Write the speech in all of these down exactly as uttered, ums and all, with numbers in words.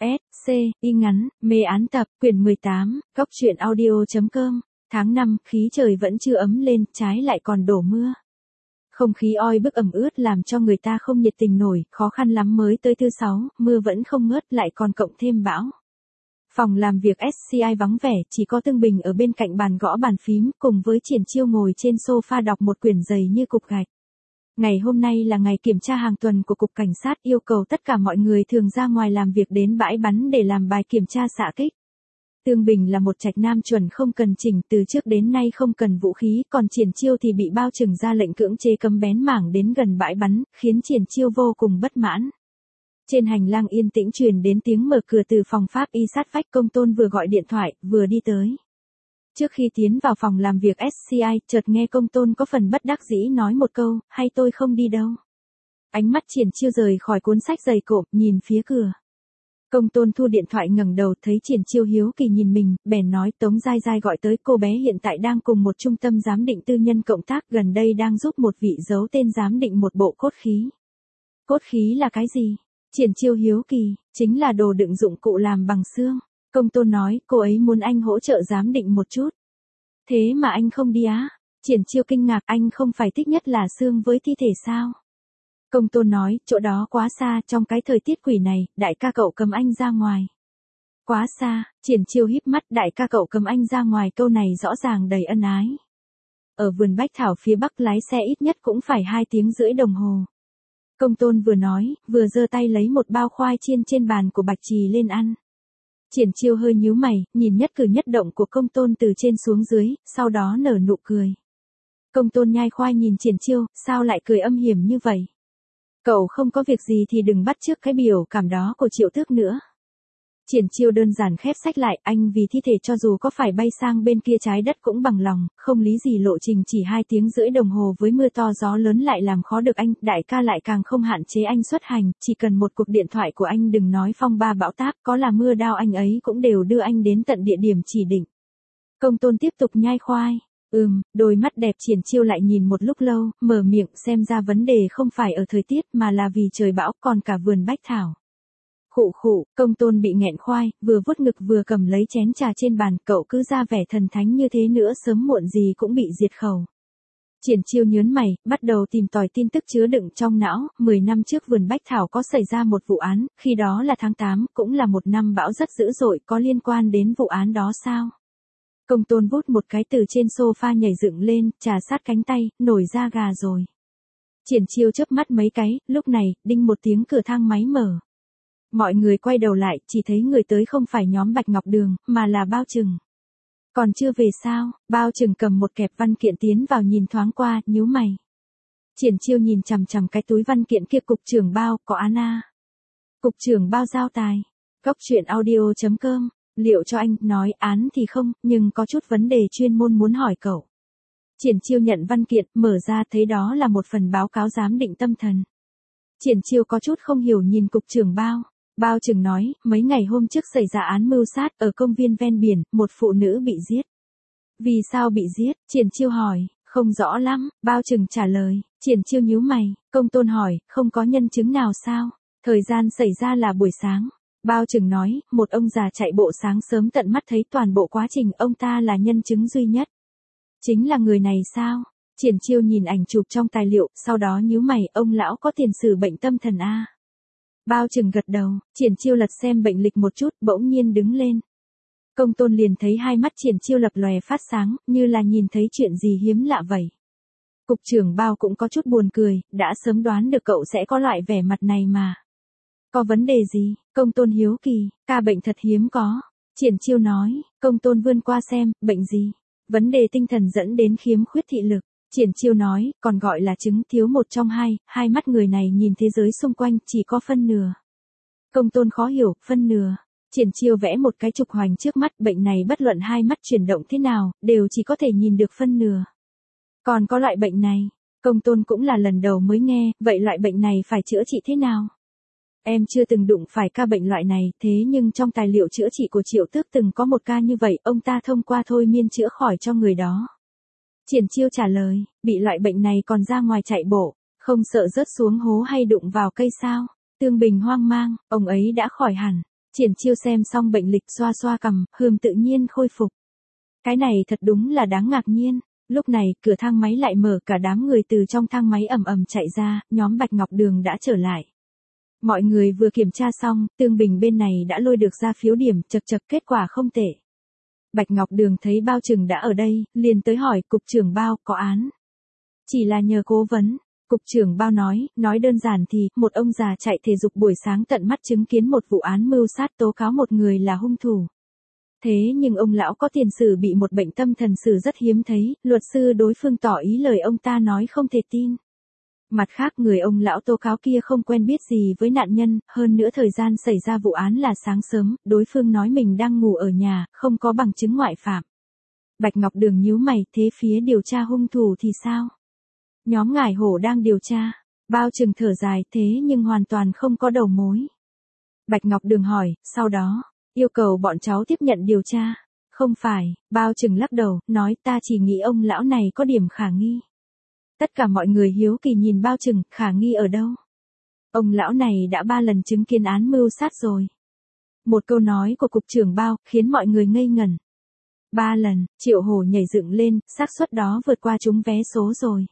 S, C, y ngắn, mê án tập, quyển mười tám, góc truyện audio.com, tháng năm, khí trời vẫn chưa ấm lên, trái lại còn đổ mưa. Không khí oi bức ẩm ướt làm cho người ta không nhiệt tình nổi, khó khăn lắm mới tới thứ sáu, mưa vẫn không ngớt lại còn cộng thêm bão. Phòng làm việc ét xê i vắng vẻ, chỉ có Tương Bình ở bên cạnh bàn gõ bàn phím, cùng với Triển Chiêu ngồi trên sofa đọc một quyển dày như cục gạch. Ngày hôm nay là ngày kiểm tra hàng tuần của Cục Cảnh sát, yêu cầu tất cả mọi người thường ra ngoài làm việc đến bãi bắn để làm bài kiểm tra xạ kích. Tương Bình là một trạch nam chuẩn không cần chỉnh, từ trước đến nay không cần vũ khí, còn Triển Chiêu thì bị bao trừng ra lệnh cưỡng chế cấm bén mảng đến gần bãi bắn, khiến Triển Chiêu vô cùng bất mãn. Trên hành lang yên tĩnh truyền đến tiếng mở cửa từ phòng pháp y sát vách. Công Tôn vừa gọi điện thoại, vừa đi tới. Trước khi tiến vào phòng làm việc ét xê i, chợt nghe Công Tôn có phần bất đắc dĩ nói một câu, hay tôi không đi đâu. Ánh mắt Triển Chiêu rời khỏi cuốn sách dày cộm, nhìn phía cửa. Công Tôn thu điện thoại ngẩng đầu thấy Triển Chiêu hiếu kỳ nhìn mình, bèn nói Tống Giai Giai gọi tới, cô bé hiện tại đang cùng một trung tâm giám định tư nhân cộng tác, gần đây đang giúp một vị giấu tên giám định một bộ cốt khí. Cốt khí là cái gì? Triển Chiêu hiếu kỳ, chính là đồ đựng dụng cụ làm bằng xương. Công Tôn nói, cô ấy muốn anh hỗ trợ giám định một chút. Thế mà anh không đi á? Triển Chiêu kinh ngạc, anh không phải thích nhất là xương với thi thể sao? Công Tôn nói, chỗ đó quá xa, trong cái thời tiết quỷ này, đại ca cậu cầm anh ra ngoài. Quá xa, Triển Chiêu híp mắt, đại ca cậu cầm anh ra ngoài, câu này rõ ràng đầy ân ái. Ở vườn bách thảo phía bắc lái xe ít nhất cũng phải hai tiếng rưỡi đồng hồ. Công Tôn vừa nói, vừa giơ tay lấy một bao khoai chiên trên bàn của Bạch Trì lên ăn. Triển Chiêu hơi nhíu mày, nhìn nhất cử nhất động của Công Tôn từ trên xuống dưới, sau đó nở nụ cười. Công Tôn nhai khoai nhìn Triển Chiêu, sao lại cười âm hiểm như vậy? Cậu không có việc gì thì đừng bắt chước cái biểu cảm đó của Triệu Tước nữa. Triển Chiêu đơn giản khép sách lại, anh vì thi thể cho dù có phải bay sang bên kia trái đất cũng bằng lòng, không lý gì lộ trình chỉ hai tiếng rưỡi đồng hồ với mưa to gió lớn lại làm khó được anh, đại ca lại càng không hạn chế anh xuất hành, chỉ cần một cuộc điện thoại của anh, đừng nói phong ba bão táp, có là mưa đao anh ấy cũng đều đưa anh đến tận địa điểm chỉ định. Công Tôn tiếp tục nhai khoai. Ừm, đôi mắt đẹp Triển Chiêu lại nhìn một lúc lâu, mở miệng, xem ra vấn đề không phải ở thời tiết mà là vì trời bão, còn cả vườn bách thảo. Khụ khụ, Công Tôn bị nghẹn khoai, vừa vuốt ngực vừa cầm lấy chén trà trên bàn, cậu cứ ra vẻ thần thánh như thế nữa sớm muộn gì cũng bị diệt khẩu. Triển Chiêu nhớn mày, bắt đầu tìm tòi tin tức chứa đựng trong não, mười năm trước vườn bách thảo có xảy ra một vụ án, khi đó là tháng tám, cũng là một năm bão rất dữ dội, có liên quan đến vụ án đó sao? Công Tôn vút một cái từ trên sofa nhảy dựng lên, trà sát cánh tay, nổi da gà rồi. Triển Chiêu chớp mắt mấy cái, lúc này, đinh một tiếng cửa thang máy mở. Mọi người quay đầu lại, chỉ thấy người tới không phải nhóm Bạch Ngọc Đường, mà là Bao Trừng. Còn chưa về sao? Bao Trừng cầm một kẹp văn kiện tiến vào nhìn thoáng qua, nhíu mày. Triển Chiêu nhìn chằm chằm cái túi văn kiện kia, cục trưởng Bao, có án a. Cục trưởng Bao giao tài. Góc truyện audio.com. Liệu cho anh, nói án thì không, nhưng có chút vấn đề chuyên môn muốn hỏi cậu. Triển Chiêu nhận văn kiện, mở ra thấy đó là một phần báo cáo giám định tâm thần. Triển Chiêu có chút không hiểu nhìn cục trưởng Bao. Bao Trừng nói, mấy ngày hôm trước xảy ra án mưu sát ở công viên ven biển, một phụ nữ bị giết. Vì sao bị giết? Triển Chiêu hỏi, không rõ lắm, Bao Trừng trả lời. Triển Chiêu nhíu mày, Công Tôn hỏi, không có nhân chứng nào sao? Thời gian xảy ra là buổi sáng. Bao Trừng nói, một ông già chạy bộ sáng sớm tận mắt thấy toàn bộ quá trình, ông ta là nhân chứng duy nhất. Chính là người này sao? Triển Chiêu nhìn ảnh chụp trong tài liệu, sau đó nhíu mày, ông lão có tiền sử bệnh tâm thần a. Bao Trừng gật đầu, Triển Chiêu lật xem bệnh lịch một chút, bỗng nhiên đứng lên. Công Tôn liền thấy hai mắt Triển Chiêu lập lòe phát sáng, như là nhìn thấy chuyện gì hiếm lạ vậy. Cục trưởng Bao cũng có chút buồn cười, đã sớm đoán được cậu sẽ có loại vẻ mặt này mà. Có vấn đề gì? Công Tôn hiếu kỳ, ca bệnh thật hiếm có. Triển Chiêu nói, Công Tôn vươn qua xem, bệnh gì? Vấn đề tinh thần dẫn đến khiếm khuyết thị lực. Triển Chiêu nói, còn gọi là chứng thiếu một trong hai, hai mắt người này nhìn thế giới xung quanh chỉ có phân nửa. Công Tôn khó hiểu, phân nửa. Triển Chiêu vẽ một cái trục hoành trước mắt, bệnh này bất luận hai mắt chuyển động thế nào, đều chỉ có thể nhìn được phân nửa. Còn có loại bệnh này, Công Tôn cũng là lần đầu mới nghe, vậy loại bệnh này phải chữa trị thế nào? Em chưa từng đụng phải ca bệnh loại này, thế nhưng trong tài liệu chữa trị của Triệu Tước từng có một ca như vậy, ông ta thông qua thôi miên chữa khỏi cho người đó. Triển Chiêu trả lời, bị loại bệnh này còn ra ngoài chạy bộ, không sợ rớt xuống hố hay đụng vào cây sao? Tương Bình hoang mang, ông ấy đã khỏi hẳn. Triển Chiêu xem xong bệnh lịch xoa xoa cằm, hừm tự nhiên khôi phục. Cái này thật đúng là đáng ngạc nhiên. Lúc này, cửa thang máy lại mở, cả đám người từ trong thang máy ầm ầm chạy ra, nhóm Bạch Ngọc Đường đã trở lại. Mọi người vừa kiểm tra xong, Tương Bình bên này đã lôi được ra phiếu điểm, chật chật kết quả không tệ. Bạch Ngọc Đường thấy Bao Trừng đã ở đây, liền tới hỏi, cục trưởng Bao, có án. Chỉ là nhờ cố vấn. Cục trưởng Bao nói, nói đơn giản thì, một ông già chạy thể dục buổi sáng tận mắt chứng kiến một vụ án mưu sát tố cáo một người là hung thủ. Thế nhưng ông lão có tiền sử bị một bệnh tâm thần sử rất hiếm thấy, luật sư đối phương tỏ ý lời ông ta nói không thể tin. Mặt khác người ông lão tố cáo kia không quen biết gì với nạn nhân, hơn nữa thời gian xảy ra vụ án là sáng sớm, đối phương nói mình đang ngủ ở nhà, không có bằng chứng ngoại phạm. Bạch Ngọc Đường nhíu mày, thế phía điều tra hung thủ thì sao? Nhóm Ngải Hổ đang điều tra. Bao Trừng thở dài, thế nhưng hoàn toàn không có đầu mối. Bạch Ngọc Đường hỏi, sau đó, yêu cầu bọn cháu tiếp nhận điều tra. Không phải, Bao Trừng lắc đầu, nói ta chỉ nghĩ ông lão này có điểm khả nghi. Tất cả mọi người hiếu kỳ nhìn Bao Trừng, khả nghi ở đâu? Ông lão này đã ba lần chứng kiến án mưu sát rồi. Một câu nói của cục trưởng Bao, khiến mọi người ngây ngẩn. Ba lần, Triệu Hổ nhảy dựng lên, xác suất đó vượt qua trúng vé số rồi.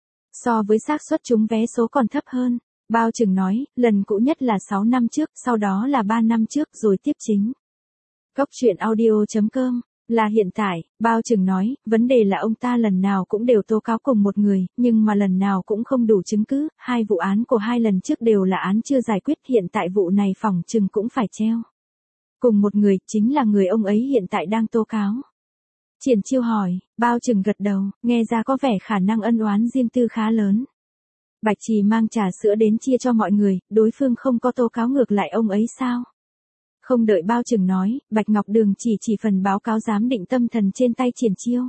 So với xác suất trúng vé số còn thấp hơn. Bao Trừng nói, lần cũ nhất là sáu năm trước, sau đó là ba năm trước rồi tiếp chính. Cốc truyện audio chấm com là hiện tại, Bao Trừng nói, vấn đề là ông ta lần nào cũng đều tố cáo cùng một người, nhưng mà lần nào cũng không đủ chứng cứ, hai vụ án của hai lần trước đều là án chưa giải quyết, hiện tại vụ này phỏng chừng cũng phải treo. Cùng một người, chính là người ông ấy hiện tại đang tố cáo. Triển Chiêu hỏi, Bao Trừng gật đầu, nghe ra có vẻ khả năng ân oán riêng tư khá lớn. Bạch Trì mang trà sữa đến chia cho mọi người, đối phương không có tố cáo ngược lại ông ấy sao? Không đợi Bao Trừng nói, Bạch Ngọc Đường chỉ chỉ phần báo cáo giám định tâm thần trên tay Triển Chiêu.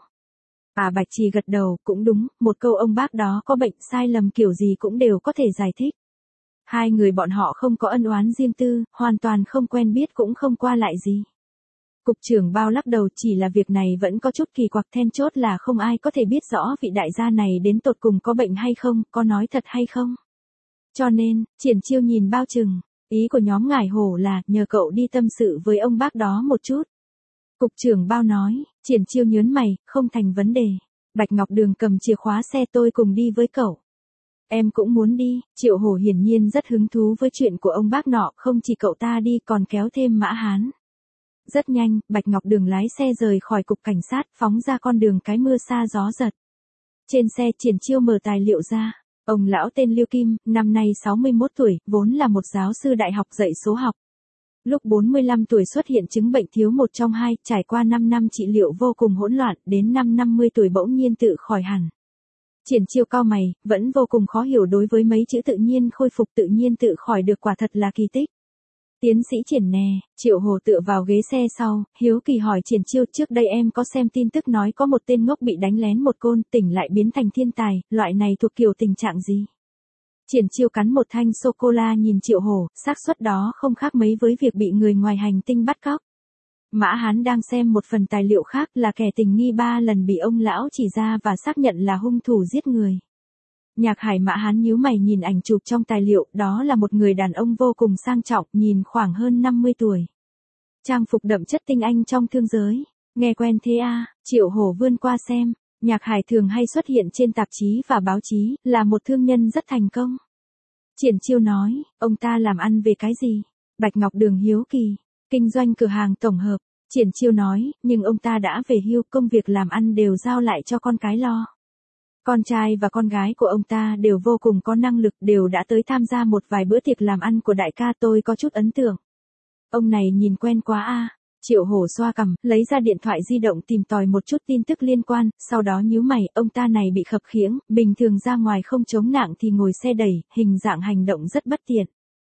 À Bạch Trì gật đầu, cũng đúng, một câu ông bác đó có bệnh sai lầm kiểu gì cũng đều có thể giải thích. Hai người bọn họ không có ân oán riêng tư, hoàn toàn không quen biết cũng không qua lại gì. Cục trưởng Bao lắc đầu, chỉ là việc này vẫn có chút kỳ quặc, then chốt là không ai có thể biết rõ vị đại gia này đến tột cùng có bệnh hay không, có nói thật hay không. Cho nên, Triển Chiêu nhìn Bao Trừng, ý của nhóm Ngải Hổ là nhờ cậu đi tâm sự với ông bác đó một chút. Cục trưởng Bao nói, Triển Chiêu nhớn mày, không thành vấn đề. Bạch Ngọc Đường cầm chìa khóa xe, tôi cùng đi với cậu. Em cũng muốn đi. Triệu Hổ hiển nhiên rất hứng thú với chuyện của ông bác nọ, không chỉ cậu ta đi còn kéo thêm Mã Hán. Rất nhanh, Bạch Ngọc Đường lái xe rời khỏi cục cảnh sát, phóng ra con đường cái mưa sa gió giật. Trên xe, Triển Chiêu mở tài liệu ra. Ông lão tên Lưu Kim, năm nay sáu mươi mốt tuổi, vốn là một giáo sư đại học dạy số học. Lúc bốn mươi lăm tuổi xuất hiện chứng bệnh thiếu một trong hai, trải qua năm năm trị liệu vô cùng hỗn loạn, đến năm năm mươi tuổi bỗng nhiên tự khỏi hẳn. Triển Chiêu cau mày, vẫn vô cùng khó hiểu đối với mấy chữ tự nhiên khôi phục, tự nhiên tự khỏi được, quả thật là kỳ tích. Tiến sĩ Triển nè, Triệu Hồ tựa vào ghế xe sau, hiếu kỳ hỏi Triển Chiêu, trước đây em có xem tin tức nói có một tên ngốc bị đánh lén một côn, tỉnh lại biến thành thiên tài, loại này thuộc kiểu tình trạng gì? Triển Chiêu cắn một thanh sô-cô-la nhìn Triệu Hồ, xác suất đó không khác mấy với việc bị người ngoài hành tinh bắt cóc. Mã Hán đang xem một phần tài liệu khác, là kẻ tình nghi ba lần bị ông lão chỉ ra và xác nhận là hung thủ giết người. Nhạc Hải Mã Hán nhíu mày nhìn ảnh chụp trong tài liệu, đó là một người đàn ông vô cùng sang trọng, nhìn khoảng hơn năm mươi tuổi. Trang phục đậm chất tinh anh trong thương giới. Nghe quen thế à? Triệu Hổ vươn qua xem. Nhạc Hải thường hay xuất hiện trên tạp chí và báo chí, là một thương nhân rất thành công. Triển Chiêu nói, ông ta làm ăn về cái gì? Bạch Ngọc Đường hiếu kỳ. Kinh doanh cửa hàng tổng hợp. Triển Chiêu nói, nhưng ông ta đã về hưu, công việc làm ăn đều giao lại cho con cái lo. Con trai và con gái của ông ta đều vô cùng có năng lực, đều đã tới tham gia một vài bữa tiệc làm ăn của đại ca, tôi có chút ấn tượng. Ông này nhìn quen quá a. Triệu Hổ xoa cằm, lấy ra điện thoại di động tìm tòi một chút tin tức liên quan, sau đó nhíu mày, ông ta này bị khập khiễng, bình thường ra ngoài không chống nặng thì ngồi xe đẩy, hình dạng hành động rất bất tiện.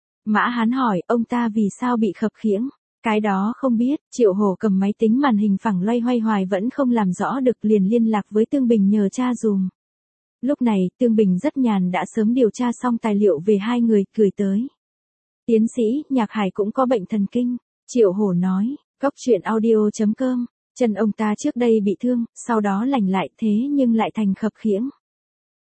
Mã Hán hỏi, ông ta vì sao bị khập khiễng? Cái đó không biết. Triệu Hổ cầm máy tính màn hình phẳng loay hoay hoài vẫn không làm rõ được, liền liên lạc với Tương Bình nhờ tra dùm. Lúc này, Tương Bình rất nhàn, đã sớm điều tra xong tài liệu về hai người, gửi tới. Tiến sĩ, Nhạc Hải cũng có bệnh thần kinh. Triệu Hổ nói, cốc truyện audio chấm com, chân ông ta trước đây bị thương, sau đó lành lại, thế nhưng lại thành khập khiễng.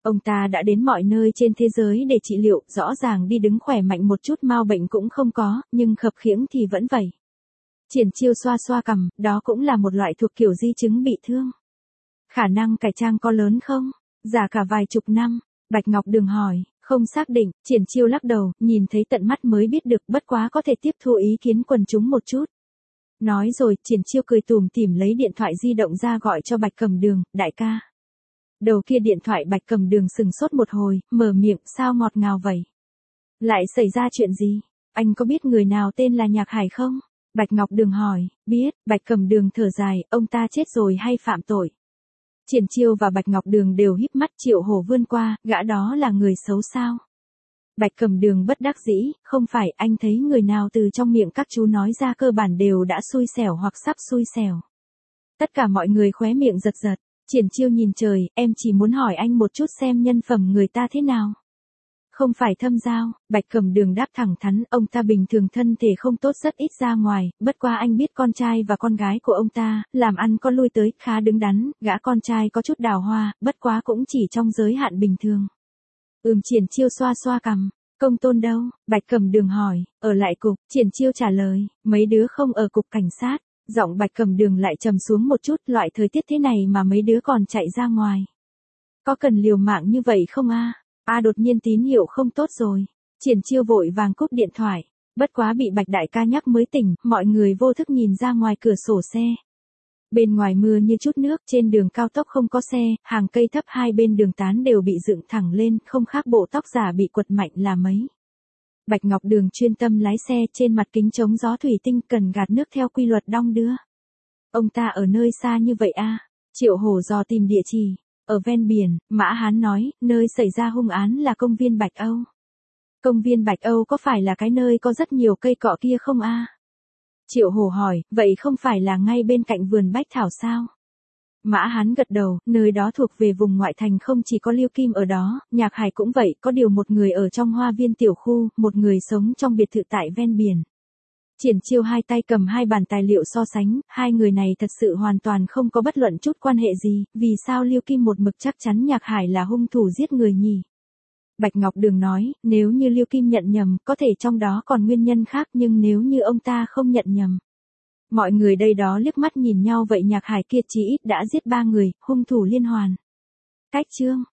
Ông ta đã đến mọi nơi trên thế giới để trị liệu, rõ ràng đi đứng khỏe mạnh một chút mau bệnh cũng không có, nhưng khập khiễng thì vẫn vậy. Triển Chiêu xoa xoa cằm, đó cũng là một loại thuộc kiểu di chứng bị thương. Khả năng cải trang có lớn không? Giả cả vài chục năm, Bạch Ngọc Đường hỏi, không xác định, Triển Chiêu lắc đầu, nhìn thấy tận mắt mới biết được, bất quá có thể tiếp thu ý kiến quần chúng một chút. Nói rồi, Triển Chiêu cười tủm tỉm lấy điện thoại di động ra gọi cho Bạch Cầm Đường, đại ca. Đầu kia điện thoại Bạch Cầm Đường sừng sốt một hồi, mở miệng, sao ngọt ngào vậy? Lại xảy ra chuyện gì? Anh có biết người nào tên là Nhạc Hải không? Bạch Ngọc Đường hỏi, biết, Bạch Cầm Đường thở dài, ông ta chết rồi hay phạm tội? Triển Chiêu và Bạch Ngọc Đường đều híp mắt, Triệu Hổ vươn qua, gã đó là người xấu sao? Bạch Cầm Đường bất đắc dĩ, không phải, anh thấy người nào từ trong miệng các chú nói ra cơ bản đều đã xui xẻo hoặc sắp xui xẻo. Tất cả mọi người khóe miệng giật giật. Triển Chiêu nhìn trời, em chỉ muốn hỏi anh một chút xem nhân phẩm người ta thế nào. Không phải thâm giao, Bạch Cầm Đường đáp thẳng thắn, ông ta bình thường thân thể không tốt rất ít ra ngoài, bất qua anh biết con trai và con gái của ông ta, làm ăn con lui tới, khá đứng đắn, gã con trai có chút đào hoa, bất quá cũng chỉ trong giới hạn bình thường. Ừm Triển Chiêu xoa xoa cằm, công tôn đâu? Bạch Cầm Đường hỏi, ở lại cục, Triển Chiêu trả lời, mấy đứa không ở cục cảnh sát. Giọng Bạch Cầm Đường lại trầm xuống một chút, loại thời tiết thế này mà mấy đứa còn chạy ra ngoài. Có cần liều mạng như vậy không a? A đột nhiên tín hiệu không tốt rồi. Triển Chiêu vội vàng cúp điện thoại. Bất quá bị Bạch đại ca nhắc mới tỉnh, mọi người vô thức nhìn ra ngoài cửa sổ xe. Bên ngoài mưa như chút nước, trên đường cao tốc không có xe, hàng cây thấp hai bên đường tán đều bị dựng thẳng lên, không khác bộ tóc giả bị quật mạnh là mấy. Bạch Ngọc Đường chuyên tâm lái xe, trên mặt kính chống gió thủy tinh cần gạt nước theo quy luật đong đưa. Ông ta ở nơi xa như vậy a? Triệu Hổ dò tìm địa chỉ. Ở ven biển, Mã Hán nói, nơi xảy ra hung án là công viên Bạch Âu. Công viên Bạch Âu có phải là cái nơi có rất nhiều cây cọ kia không a? Triệu Hổ hỏi, vậy không phải là ngay bên cạnh vườn Bách Thảo sao? Mã Hán gật đầu, nơi đó thuộc về vùng ngoại thành, không chỉ có Lưu Kim ở đó, Nhạc Hải cũng vậy, có điều một người ở trong hoa viên tiểu khu, một người sống trong biệt thự tại ven biển. Triển Chiêu hai tay cầm hai bản tài liệu so sánh, hai người này thật sự hoàn toàn không có bất luận chút quan hệ gì, vì sao Lưu Kim một mực chắc chắn Nhạc Hải là hung thủ giết người nhỉ? Bạch Ngọc Đường nói, nếu như Lưu Kim nhận nhầm, có thể trong đó còn nguyên nhân khác, nhưng nếu như ông ta không nhận nhầm. Mọi người đây đó liếc mắt nhìn nhau, vậy Nhạc Hải kia chí ít đã giết ba người, hung thủ liên hoàn. Cách chương